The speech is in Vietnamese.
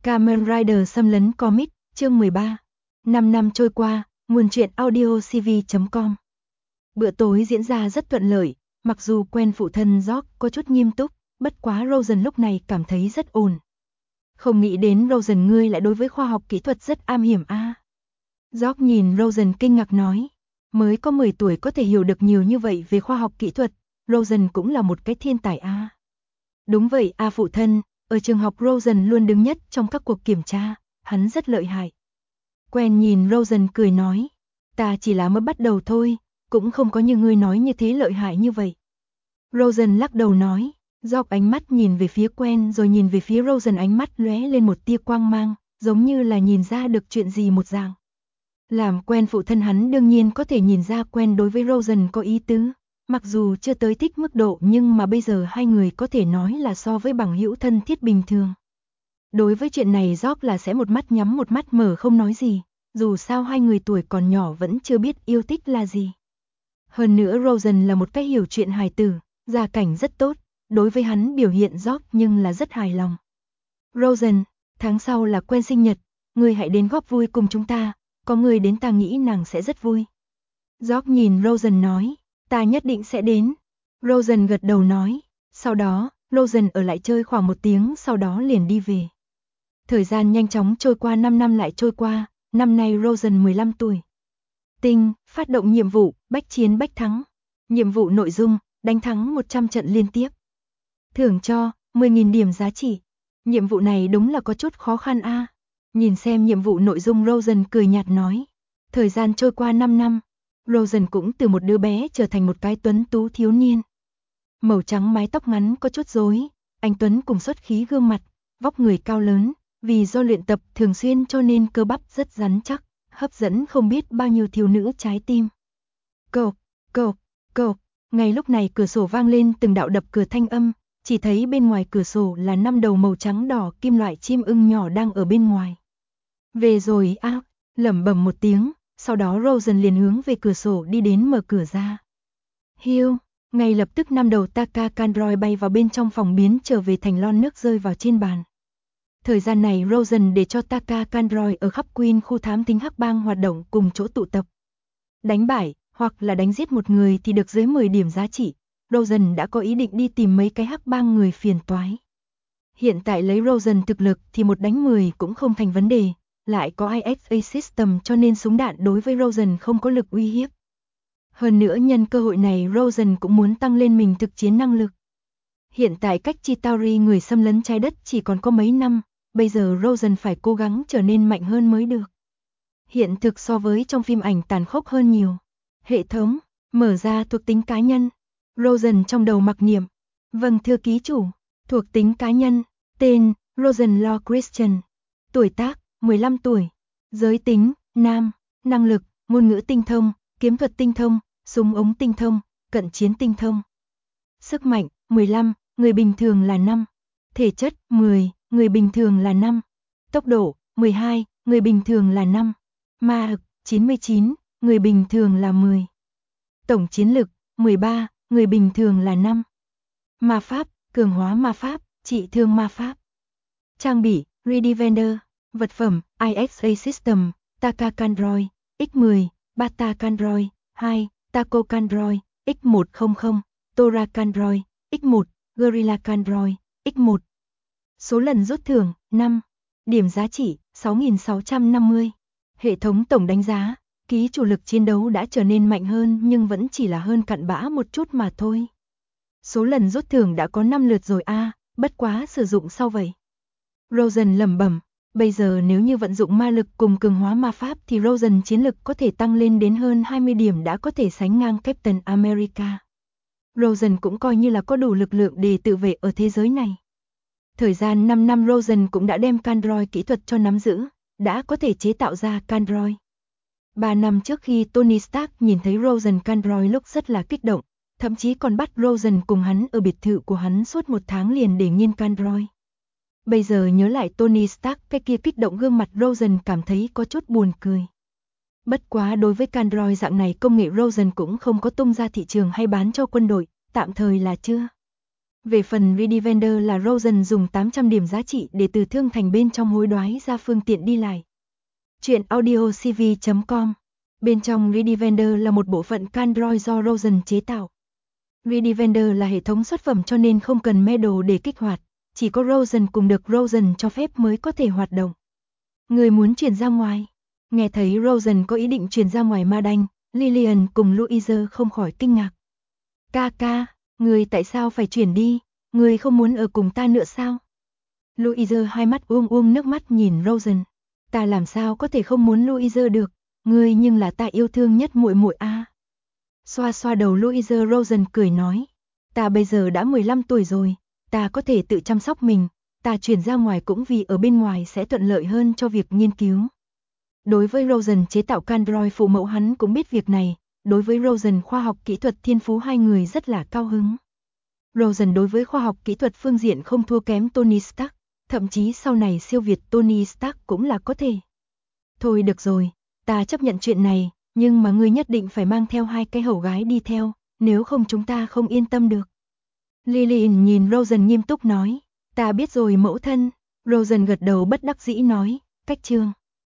Kamen Rider xâm lấn comic, chương 13. 5 năm trôi qua, nguồn truyện audio cv.com. Bữa tối diễn ra rất thuận lợi, mặc dù quen phụ thân George có chút nghiêm túc, bất quá Rosen lúc này cảm thấy rất ổn. Không nghĩ đến Rosen ngươi lại đối với khoa học kỹ thuật rất am hiểu a. George nhìn Rosen kinh ngạc nói, mới có 10 tuổi có thể hiểu được nhiều như vậy về khoa học kỹ thuật, Rosen cũng là một cái thiên tài a. Đúng vậy a phụ thân, ở trường học Rosen luôn đứng nhất trong các cuộc kiểm tra, hắn rất lợi hại. Quen nhìn Rosen cười nói, ta chỉ là mới bắt đầu thôi, cũng không có như ngươi nói như thế lợi hại như vậy. Rosen lắc đầu nói, George ánh mắt nhìn về phía Quen rồi nhìn về phía Rosen, ánh mắt lóe lên một tia quang mang, giống như là nhìn ra được chuyện gì một dạng. Làm Quen phụ thân hắn đương nhiên có thể nhìn ra Quen đối với Rosen có ý tứ, mặc dù chưa tới thích mức độ nhưng mà bây giờ hai người có thể nói là so với bằng hữu thân thiết bình thường. Đối với chuyện này George là sẽ một mắt nhắm một mắt mở không nói gì, dù sao hai người tuổi còn nhỏ vẫn chưa biết yêu thích là gì. Hơn nữa Rosen là một cái hiểu chuyện hài tử, gia cảnh rất tốt, đối với hắn biểu hiện George nhưng là rất hài lòng. Rosen, tháng sau là Quen sinh nhật, ngươi hãy đến góp vui cùng chúng ta, có người đến ta nghĩ nàng sẽ rất vui. George nhìn Rosen nói, ta nhất định sẽ đến. Rosen gật đầu nói, sau đó, Rosen ở lại chơi khoảng 1 tiếng sau đó liền đi về. Thời gian nhanh chóng trôi qua, 5 năm lại trôi qua, năm nay Rosen 15 tuổi. Tinh, phát động nhiệm vụ, bách chiến bách thắng. Nhiệm vụ nội dung, đánh thắng 100 trận liên tiếp. Thưởng cho, 10.000 điểm giá trị. Nhiệm vụ này đúng là có chút khó khăn a. Nhìn xem nhiệm vụ nội dung Rosen cười nhạt nói. Thời gian trôi qua 5 năm, Rosen cũng từ một đứa bé trở thành một cái tuấn tú thiếu niên. Màu trắng mái tóc ngắn có chút rối, anh tuấn cùng xuất khí gương mặt, vóc người cao lớn, vì do luyện tập thường xuyên cho nên cơ bắp rất rắn chắc, hấp dẫn không biết bao nhiêu thiếu nữ trái tim. Cộp, cộp, cộp, ngay lúc này cửa sổ vang lên từng đạo đập cửa thanh âm, chỉ thấy bên ngoài cửa sổ là 5 đầu màu trắng đỏ kim loại chim ưng nhỏ đang ở bên ngoài. Về rồi a, lẩm bẩm một tiếng, sau đó Rosen liền hướng về cửa sổ đi đến mở cửa ra. Hiu, ngay lập tức 5 đầu Taka Kandroid bay vào bên trong phòng biến trở về thành lon nước rơi vào trên bàn. Thời gian này Rosen để cho Taka Kandroid ở khắp Queen khu thám thính hắc bang hoạt động cùng chỗ tụ tập. Đánh bại, hoặc là đánh giết một người thì được dưới 10 điểm giá trị. Rosen đã có ý định đi tìm mấy cái hắc bang người phiền toái. Hiện tại lấy Rosen thực lực thì một đánh 10 cũng không thành vấn đề, lại có ISA System cho nên súng đạn đối với Rosen không có lực uy hiếp. Hơn nữa nhân cơ hội này Rosen cũng muốn tăng lên mình thực chiến năng lực. Hiện tại cách Chitauri người xâm lấn trái đất chỉ còn có mấy năm, bây giờ Rosen phải cố gắng trở nên mạnh hơn mới được. Hiện thực so với trong phim ảnh tàn khốc hơn nhiều. Hệ thống, mở ra thuộc tính cá nhân. Rosen trong đầu mặc niệm. Vâng thưa ký chủ, thuộc tính cá nhân, tên, Rosen Law Christian. Tuổi tác, 15 tuổi. Giới tính, nam. Năng lực, ngôn ngữ tinh thông, kiếm thuật tinh thông, súng ống tinh thông, cận chiến tinh thông. Sức mạnh, 15, người bình thường là 5. Thể chất, 10, người bình thường là 5. Tốc độ, 12, người bình thường là 5. Ma lực, 99, người bình thường là 10. Tổng chiến lực, 13, người bình thường là 5. Ma pháp, cường hóa ma pháp, trị thương ma pháp. Trang bị, Redivender. Vật phẩm, ISA System, Taka Kandroid, X10, Bata Kandroid, 2, Taco Kandroid, X100, Tora Kandroid, X1, Gorilla Kandroid, X1. Số lần rút thưởng, 5. Điểm giá trị, 6.650. Hệ thống tổng đánh giá, ký chủ lực chiến đấu đã trở nên mạnh hơn nhưng vẫn chỉ là hơn cặn bã một chút mà thôi. Số lần rút thưởng đã có 5 lượt rồi a, bất quá sử dụng sau vậy. Rosen lẩm bẩm, bây giờ nếu như vận dụng ma lực cùng cường hóa ma pháp thì Rosen chiến lực có thể tăng lên đến hơn 20 điểm đã có thể sánh ngang Captain America. Rosen cũng coi như là có đủ lực lượng để tự vệ ở thế giới này. Thời gian 5 năm Rosen cũng đã đem Kandroid kỹ thuật cho nắm giữ, đã có thể chế tạo ra Kandroid. 3 năm trước khi Tony Stark nhìn thấy Rosen Kandroid lúc rất là kích động, thậm chí còn bắt Rosen cùng hắn ở biệt thự của hắn suốt 1 tháng liền để nghiên Kandroid. Bây giờ nhớ lại Tony Stark cái kia kích động gương mặt Rosen cảm thấy có chút buồn cười. Bất quá đối với Kandroid dạng này công nghệ Rosen cũng không có tung ra thị trường hay bán cho quân đội, tạm thời là chưa. Về phần Redivender là Rosen dùng 800 điểm giá trị để từ thương thành bên trong hối đoái ra phương tiện đi lại. Chuyện audiocv.com. Bên trong Redivender là một bộ phận Android do Rosen chế tạo. Redivender là hệ thống xuất phẩm cho nên không cần medal để kích hoạt, chỉ có Rosen cùng được Rosen cho phép mới có thể hoạt động. Người muốn chuyển ra ngoài. Nghe thấy Rosen có ý định chuyển ra ngoài Ma Đanh, Lillian cùng Louise không khỏi kinh ngạc. Ca, người tại sao phải chuyển đi, người không muốn ở cùng ta nữa sao? Louise hai mắt uông nước mắt nhìn Rosen. Ta làm sao có thể không muốn Louise được, ngươi nhưng là ta yêu thương nhất muội muội a. Xoa xoa đầu Louise, Rosen cười nói, ta bây giờ đã 15 tuổi rồi, ta có thể tự chăm sóc mình, ta chuyển ra ngoài cũng vì ở bên ngoài sẽ thuận lợi hơn cho việc nghiên cứu. Đối với Rosen chế tạo Android phụ mẫu hắn cũng biết việc này, đối với Rosen khoa học kỹ thuật thiên phú hai người rất là cao hứng. Rosen đối với khoa học kỹ thuật phương diện không thua kém Tony Stark, thậm chí sau này siêu việt Tony Stark cũng là có thể. Thôi được rồi, ta chấp nhận chuyện này, nhưng mà ngươi nhất định phải mang theo 2 cái hầu gái đi theo, nếu không chúng ta không yên tâm được. Lillian nhìn Rosen nghiêm túc nói, ta biết rồi mẫu thân. Rosen gật đầu bất đắc dĩ nói, cách chương.